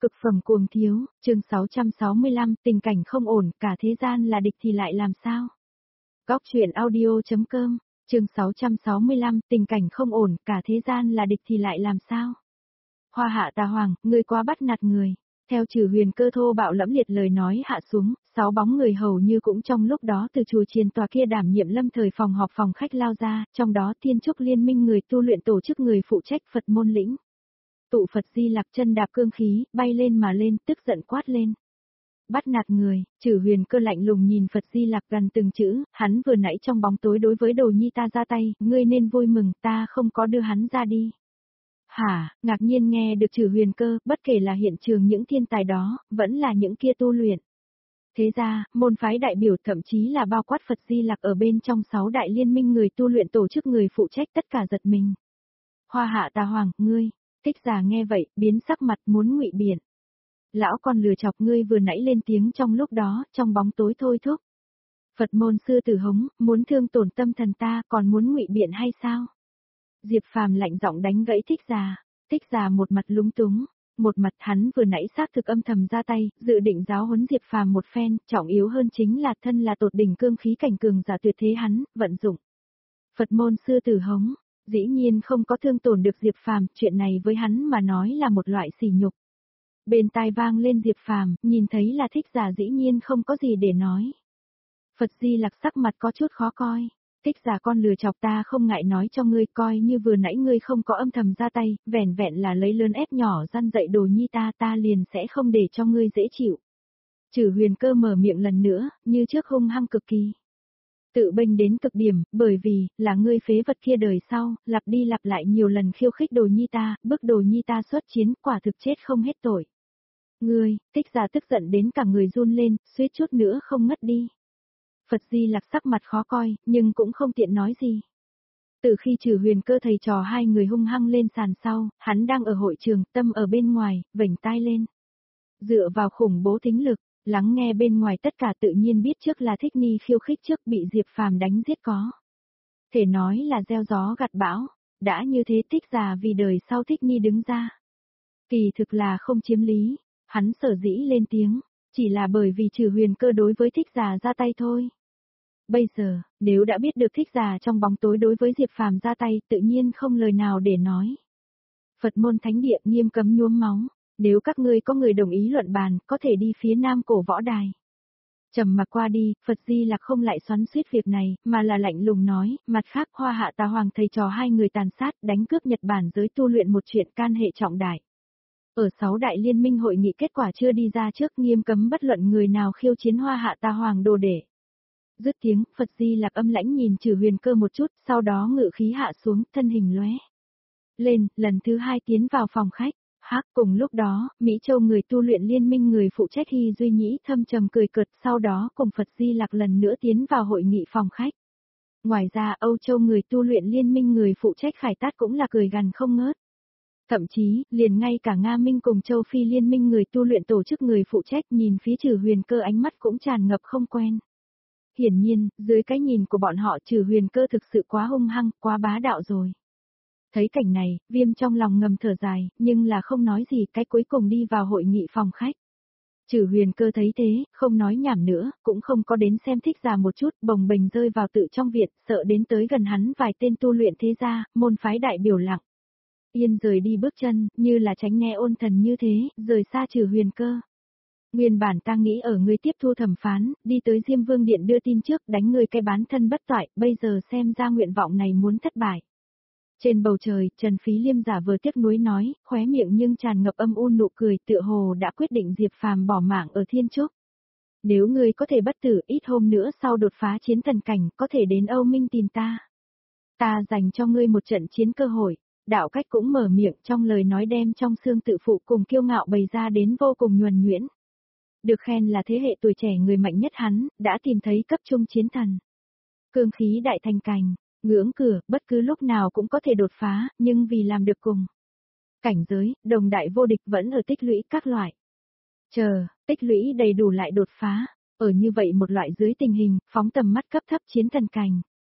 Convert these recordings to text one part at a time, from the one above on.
Cực phẩm cuồng thiếu, chương 665, tình cảnh không ổn, cả thế gian là địch thì lại làm sao? Góc truyện audio.com, chương 665, tình cảnh không ổn, cả thế gian là địch thì lại làm sao? Hoa Hạ Tà Hoàng, ngươi quá bắt nạt người. Theo Trừ Huyền Cơ thô bạo lẫm liệt lời nói hạ xuống, 6 bóng người hầu như cũng trong lúc đó từ chùa chiền tòa kia đảm nhiệm lâm thời phòng họp phòng khách lao ra, trong đó Thiên Trúc Liên minh người tu luyện tổ chức người phụ trách Phật môn lĩnh. Tụ Phật Di Lặc chân đạp cương khí, bay lên mà lên, tức giận quát lên. Bắt nạt người, Trừ Huyền Cơ lạnh lùng nhìn Phật Di Lặc gần từng chữ, hắn vừa nãy trong bóng tối đối với Đồ Nhi ta ra tay, ngươi nên vui mừng, ta không có đưa hắn ra đi. Hả, ngạc nhiên nghe được Trừ Huyền Cơ, bất kể là hiện trường những thiên tài đó, vẫn là những kia tu luyện. Thế ra, môn phái đại biểu thậm chí là bao quát Phật Di Lặc ở bên trong 6 đại liên minh người tu luyện tổ chức người phụ trách tất cả giật mình. Hoa Hạ Tà Hoàng, ngươi. Thích Giả nghe vậy, biến sắc mặt muốn ngụy biện. Lão con lừa chọc ngươi vừa nãy lên tiếng trong lúc đó, trong bóng tối thôi thúc. Phật môn sư tử hống, muốn thương tổn tâm thần ta còn muốn ngụy biện hay sao? Diệp Phàm lạnh giọng đánh gãy Thích Giả. Thích Giả một mặt lúng túng, một mặt hắn vừa nãy xác thực âm thầm ra tay, dự định giáo huấn Diệp Phàm một phen, trọng yếu hơn chính là thân là tột đỉnh cương khí cảnh cường giả tuyệt thế hắn, vận dụng. Phật môn sư tử hống. Dĩ nhiên không có thương tổn được Diệp Phàm, chuyện này với hắn mà nói là một loại sỉ nhục. Bên tai vang lên Diệp Phàm, nhìn thấy là Thích Giả dĩ nhiên không có gì để nói. Phật Di Lặc sắc mặt có chút khó coi. Thích Giả con lừa chọc ta không ngại nói cho ngươi, coi như vừa nãy ngươi không có âm thầm ra tay, vẻn vẹn là lấy lớn ép nhỏ răn dạy Đồ Nhi ta liền sẽ không để cho ngươi dễ chịu. Trừ Huyền Cơ mở miệng lần nữa, như trước hung hăng cực kỳ. Tự bênh đến cực điểm, bởi vì, là ngươi phế vật kia đời sau, lặp đi lặp lại nhiều lần khiêu khích Đồ Nhi ta, bức Đồ Nhi ta xuất chiến, quả thực chết không hết tội. Ngươi, Thích Giả tức giận đến cả người run lên, suýt chút nữa không ngất đi. Phật Di Lặc sắc mặt khó coi, nhưng cũng không tiện nói gì. Từ khi Trừ Huyền Cơ thầy trò hai người hung hăng lên sàn sau, hắn đang ở hội trường, tâm ở bên ngoài, vểnh tai lên. Dựa vào khủng bố thính lực, lắng nghe bên ngoài tất cả tự nhiên biết trước là Thích Ni khiêu khích trước bị Diệp Phàm đánh giết có. Thể nói là gieo gió gặt bão, đã như thế Thích Giả vì đời sau Thích Ni đứng ra. Kỳ thực là không chiếm lý, hắn sở dĩ lên tiếng, chỉ là bởi vì Trừ Huyền Cơ đối với Thích Giả ra tay thôi. Bây giờ, nếu đã biết được Thích Giả trong bóng tối đối với Diệp Phàm ra tay, tự nhiên không lời nào để nói. Phật môn thánh địa nghiêm cấm nhuốm máu. Nếu các ngươi có người đồng ý luận bàn, có thể đi phía Nam Cổ Võ Đài. Trầm mặc qua đi, Phật Di Lặc không lại xoắn xuýt việc này, mà là lạnh lùng nói, mặt khác Hoa Hạ Tà Hoàng thầy trò hai người tàn sát, đánh cướp Nhật Bản giới tu luyện một chuyện can hệ trọng đại. Ở 6 đại liên minh hội nghị kết quả chưa đi ra trước, nghiêm cấm bất luận người nào khiêu chiến Hoa Hạ Tà Hoàng đồ để. Dứt tiếng, Phật Di Lặc âm lãnh nhìn Trừ Huyền Cơ một chút, sau đó ngự khí hạ xuống, thân hình lóe lên, lần thứ 2 tiến vào phòng khách. Cùng lúc đó, Mỹ Châu người tu luyện liên minh người phụ trách Hy Duy Nhĩ thâm trầm cười cợt, sau đó cùng Phật Di Lặc lần nữa tiến vào hội nghị phòng khách. Ngoài ra Âu Châu người tu luyện liên minh người phụ trách Khải Tát cũng là cười gằn không ngớt. Thậm chí, liền ngay cả Nga Minh cùng Châu Phi liên minh người tu luyện tổ chức người phụ trách nhìn phía Trừ Huyền Cơ ánh mắt cũng tràn ngập không quen. Hiển nhiên, dưới cái nhìn của bọn họ Trừ Huyền Cơ thực sự quá hung hăng, quá bá đạo rồi. Thấy cảnh này, Viêm trong lòng ngầm thở dài, nhưng là không nói gì, cái cuối cùng đi vào hội nghị phòng khách. Trừ Huyền Cơ thấy thế, không nói nhảm nữa, cũng không có đến xem Thích Giả một chút, bồng bềnh rơi vào tự trong viện, sợ đến tới gần hắn vài tên tu luyện thế gia, môn phái đại biểu lặng. Yên rời đi bước chân, như là tránh nghe ôn thần như thế, rời xa Trừ Huyền Cơ. Nguyên bản ta nghĩ ở ngươi tiếp thu thẩm phán, đi tới Diêm Vương Điện đưa tin trước, đánh ngươi cái bán thân bất toại, bây giờ xem ra nguyện vọng này muốn thất bại. Trên bầu trời, Trần Phí Liêm giả vừa tiếc nuối nói, khóe miệng nhưng tràn ngập âm u nụ cười, tựa hồ đã quyết định Diệp Phàm bỏ mạng ở Thiên Trúc. Nếu ngươi có thể bất tử, ít hôm nữa sau đột phá chiến thần cảnh, có thể đến Âu Minh tìm ta. Ta dành cho ngươi một trận chiến cơ hội. Đạo Cách cũng mở miệng, trong lời nói đem trong xương tự phụ cùng kiêu ngạo bày ra đến vô cùng nhuần nhuyễn. Được khen là thế hệ tuổi trẻ người mạnh nhất hắn, đã tìm thấy cấp trung chiến thần. Cương khí đại thành cảnh. Ngưỡng cửa, bất cứ lúc nào cũng có thể đột phá, nhưng vì làm được cùng cảnh giới, đồng đại vô địch vẫn ở tích lũy các loại. Tích lũy đầy đủ lại đột phá, ở như vậy một loại dưới tình hình, phóng tầm mắt cấp thấp chiến thần cảnh.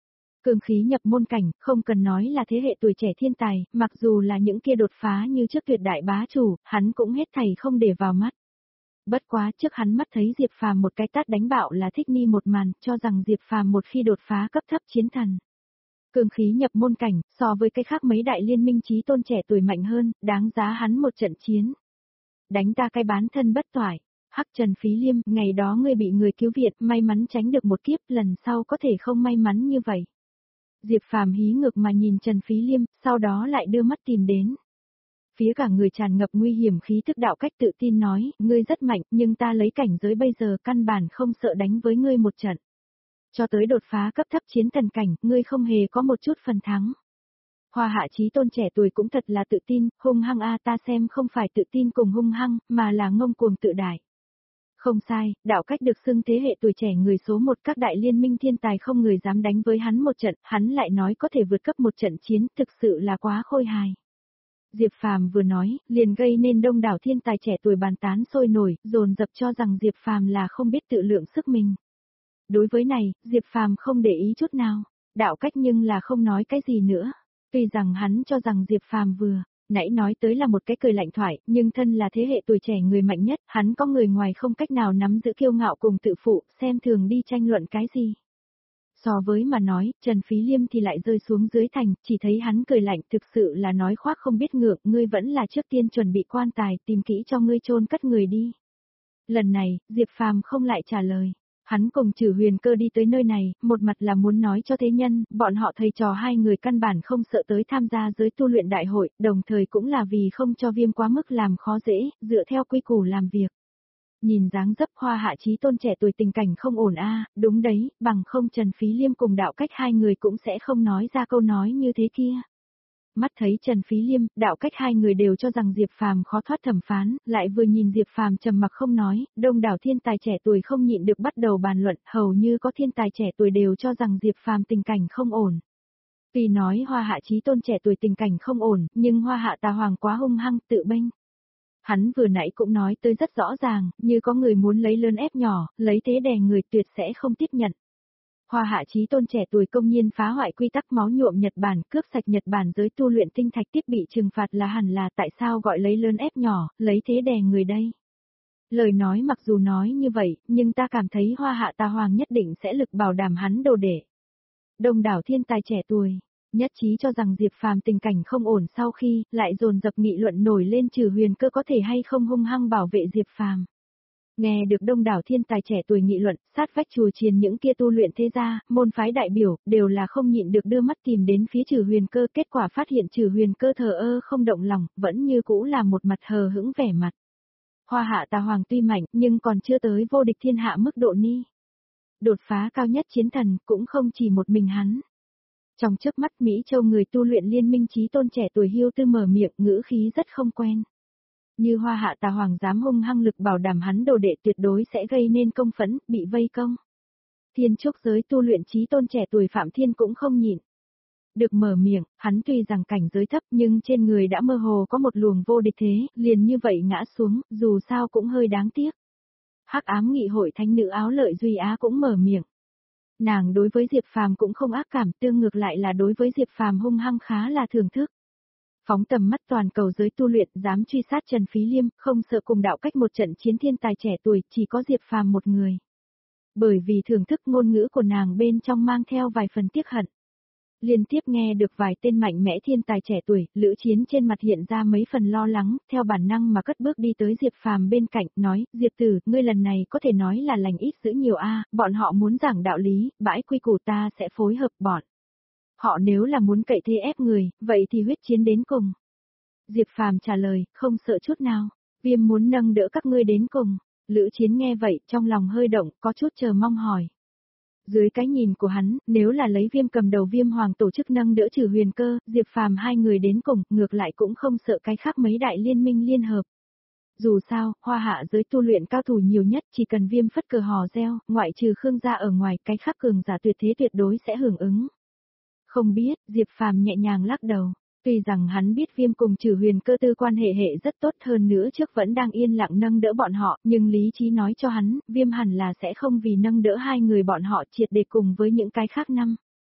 Cương khí nhập môn cảnh, không cần nói là thế hệ tuổi trẻ thiên tài, mặc dù là những kia đột phá như trước tuyệt đại bá chủ, hắn cũng hết thảy không để vào mắt. Bất quá trước hắn mắt thấy Diệp Phàm một cái tát đánh bạo là thích ni một màn, cho rằng Diệp Phàm một khi đột phá cấp thấp chiến thần. Cương khí nhập môn cảnh, so với cái khác mấy đại liên minh chí tôn trẻ tuổi mạnh hơn, đáng giá hắn một trận chiến. Đánh ta cái bán thân bất toại. Hắc Trần Phí Liêm, ngày đó ngươi bị người cứu viện, may mắn tránh được một kiếp, lần sau có thể không may mắn như vậy. Diệp Phàm hí ngược mà nhìn Trần Phí Liêm, sau đó lại đưa mắt tìm đến. Phía cả người tràn ngập nguy hiểm khí thức Đạo Cách tự tin nói, ngươi rất mạnh, nhưng ta lấy cảnh giới bây giờ căn bản không sợ đánh với ngươi một trận. Cho tới đột phá cấp thấp chiến thần cảnh, ngươi không hề có một chút phần thắng. Hoa Hạ chí tôn trẻ tuổi cũng thật là tự tin, hung hăng ta xem không phải tự tin cùng hung hăng, mà là ngông cuồng tự đại. Không sai, Đạo Cách được xưng thế hệ tuổi trẻ người số một các đại liên minh thiên tài không người dám đánh với hắn một trận, hắn lại nói có thể vượt cấp một trận chiến, thực sự là quá khôi hài. Diệp Phàm vừa nói, liền gây nên đông đảo thiên tài trẻ tuổi bàn tán sôi nổi, dồn dập cho rằng Diệp Phàm là không biết tự lượng sức mình. Đối với này, Diệp Phàm không để ý chút nào, Đạo Cách nhưng là không nói cái gì nữa. Tuy rằng hắn cho rằng Diệp Phàm vừa nãy nói tới là một cái cười lạnh thoại, nhưng thân là thế hệ tuổi trẻ người mạnh nhất, hắn có người ngoài không cách nào nắm giữ kiêu ngạo cùng tự phụ, xem thường đi tranh luận cái gì. So với mà nói, Trần Phí Liêm thì lại rơi xuống dưới thành, chỉ thấy hắn cười lạnh thực sự là nói khoác không biết ngượng, ngươi vẫn là trước tiên chuẩn bị quan tài, tìm kỹ cho ngươi chôn cất người đi. Lần này, Diệp Phàm không lại trả lời. Hắn cùng Trử Huyền Cơ đi tới nơi này, một mặt là muốn nói cho thế nhân, bọn họ thầy trò hai người căn bản không sợ tới tham gia giới tu luyện đại hội, đồng thời cũng là vì không cho Viêm quá mức làm khó dễ, dựa theo quy củ làm việc. Nhìn dáng dấp Hoa Hạ chí tôn trẻ tuổi tình cảnh không ổn đúng đấy, bằng không Trần Phí Liêm cùng Đạo Cách hai người cũng sẽ không nói ra câu nói như thế kia. Mắt thấy Trần Phí Liêm, Đạo Cách hai người đều cho rằng Diệp Phàm khó thoát thẩm phán, lại vừa nhìn Diệp Phàm trầm mặc không nói, đông đảo thiên tài trẻ tuổi không nhịn được bắt đầu bàn luận, hầu như có thiên tài trẻ tuổi đều cho rằng Diệp Phàm tình cảnh không ổn. Tuy nói Hoa Hạ chí tôn trẻ tuổi tình cảnh không ổn, nhưng Hoa Hạ Tà Hoàng quá hung hăng, tự bênh. Hắn vừa nãy cũng nói tới rất rõ ràng, như có người muốn lấy lớn ép nhỏ, lấy thế đè người tuyệt sẽ không tiếp nhận. Hoa Hạ chí tôn trẻ tuổi công nhiên phá hoại quy tắc máu nhuộm Nhật Bản, cướp sạch Nhật Bản giới tu luyện tinh thạch tiếp bị trừng phạt là hẳn là tại sao gọi lấy lớn ép nhỏ, lấy thế đè người đây. Lời nói mặc dù nói như vậy, nhưng ta cảm thấy Hoa Hạ Tà Hoàng nhất định sẽ lực bảo đảm hắn đồ đệ. Đông đảo thiên tài trẻ tuổi, nhất trí cho rằng Diệp Phàm tình cảnh không ổn sau khi, lại dồn dập nghị luận nổi lên Trử Huyền Cơ có thể hay không hung hăng bảo vệ Diệp Phàm. Nghe được đông đảo thiên tài trẻ tuổi nghị luận, sát vách chùa chiền những kia tu luyện thế gia, môn phái đại biểu, đều là không nhịn được đưa mắt tìm đến phía Trử Huyền Cơ, kết quả phát hiện Trử Huyền Cơ thờ ơ không động lòng, vẫn như cũ là một mặt hờ hững vẻ mặt. Hoa Hạ Tà Hoàng tuy mạnh, nhưng còn chưa tới vô địch thiên hạ mức độ ni. Đột phá cao nhất chiến thần, cũng không chỉ một mình hắn. Trong chớp mắt Mỹ Châu người tu luyện liên minh chí tôn trẻ tuổi Hiêu Tư mở miệng, ngữ khí rất không quen. Như Hoa Hạ Tà Hoàng dám hung hăng lực bảo đảm hắn đồ đệ tuyệt đối sẽ gây nên công phẫn, bị vây công. Thiên trúc giới tu luyện chí tôn trẻ tuổi Phạm Thiên cũng không nhịn. Được mở miệng, hắn tuy rằng cảnh giới thấp nhưng trên người đã mơ hồ có một luồng vô địch thế, liền như vậy ngã xuống, dù sao cũng hơi đáng tiếc. Hắc ám nghị hội thánh nữ Áo Lợi Duy Á cũng mở miệng. Nàng đối với Diệp Phàm cũng không ác cảm, tương ngược lại là đối với Diệp Phàm hung hăng khá là thưởng thức. Phóng tầm mắt toàn cầu giới tu luyện, dám truy sát Trần Phí Liêm, không sợ cùng Đạo Cách một trận chiến thiên tài trẻ tuổi, chỉ có Diệp Phàm một người. Bởi vì thưởng thức ngôn ngữ của nàng bên trong mang theo vài phần tiếc hận. Liên tiếp nghe được vài tên mạnh mẽ thiên tài trẻ tuổi, Lữ Chiến trên mặt hiện ra mấy phần lo lắng, theo bản năng mà cất bước đi tới Diệp Phàm bên cạnh, nói, Diệp Tử, ngươi lần này có thể nói là lành ít dữ nhiều bọn họ muốn giảng đạo lý, bãi quy củ ta sẽ phối hợp bọn. Họ nếu là muốn cậy thế ép người, vậy thì huyết chiến đến cùng. Diệp Phàm trả lời, không sợ chút nào, Viêm muốn nâng đỡ các ngươi đến cùng. Lữ Chiến nghe vậy, trong lòng hơi động, có chút chờ mong hỏi. Dưới cái nhìn của hắn, nếu là lấy Viêm cầm đầu Viêm Hoàng tổ chức nâng đỡ Trử Huyền Cơ, Diệp Phàm hai người đến cùng, ngược lại cũng không sợ cái khác mấy đại liên minh liên hợp. Dù sao, Hoa Hạ giới tu luyện cao thủ nhiều nhất, chỉ cần Viêm phất cờ hò reo, ngoại trừ Khương gia ở ngoài, cái khác cường giả tuyệt thế tuyệt đối sẽ hưởng ứng. Không biết, Diệp Phàm nhẹ nhàng lắc đầu. Tuy rằng hắn biết Viêm cùng Trử Huyền Cơ tư quan hệ rất tốt hơn nữa trước vẫn đang yên lặng nâng đỡ bọn họ, nhưng lý trí nói cho hắn, Viêm hẳn là sẽ không vì nâng đỡ hai người bọn họ triệt để cùng với những cái khác năm.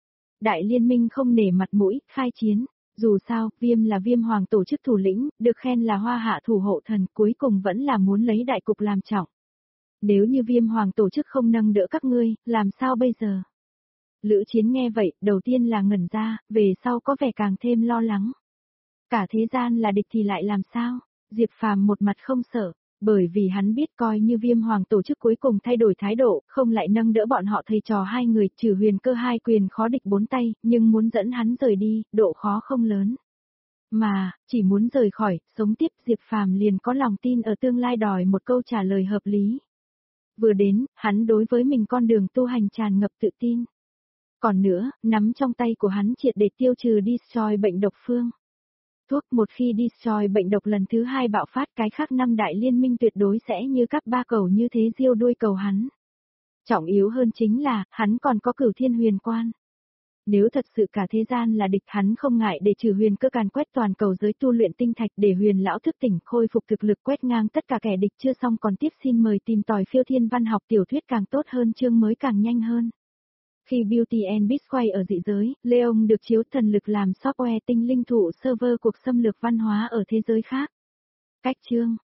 Đại liên minh không nể mặt mũi, khai chiến. Dù sao, Viêm là Viêm Hoàng tổ chức thủ lĩnh, được khen là hoa hạ thủ hộ thần, cuối cùng vẫn là muốn lấy đại cục làm trọng. Nếu như Viêm Hoàng tổ chức không nâng đỡ các ngươi, làm sao bây giờ? Lữ Chiến nghe vậy, đầu tiên là ngẩn ra, về sau có vẻ càng thêm lo lắng. Cả thế gian là địch thì lại làm sao? Diệp Phàm một mặt không sợ, bởi vì hắn biết coi như Viêm Hoàng tổ chức cuối cùng thay đổi thái độ, không lại nâng đỡ bọn họ thầy trò hai người, trừ Huyền Cơ hai quyền khó địch bốn tay, nhưng muốn dẫn hắn rời đi, độ khó không lớn. Mà, chỉ muốn rời khỏi, sống tiếp Diệp Phàm liền có lòng tin ở tương lai đòi một câu trả lời hợp lý. Vừa đến, hắn đối với mình con đường tu hành tràn ngập tự tin. Còn nữa, nắm trong tay của hắn triệt để tiêu trừ Destroy bệnh độc phương. Thuốc một khi Destroy bệnh độc lần thứ hai bạo phát cái khác năm đại liên minh tuyệt đối sẽ như các ba cầu như thế diêu đuôi cầu hắn. Trọng yếu hơn chính là, hắn còn có Cửu Thiên Huyền Quan. Nếu thật sự cả thế gian là địch hắn không ngại để trừ Huyền Cơ càn quét toàn cầu giới tu luyện tinh thạch để Huyền lão thức tỉnh khôi phục thực lực quét ngang tất cả kẻ địch chưa xong còn tiếp xin mời tìm tòi phiêu thiên văn học tiểu thuyết càng tốt hơn chương mới càng nhanh hơn. Khi Beauty and Beast quay ở dị giới, Leon được chiếu thần lực làm software tinh linh thụ server cuộc xâm lược văn hóa ở thế giới khác. Cách chương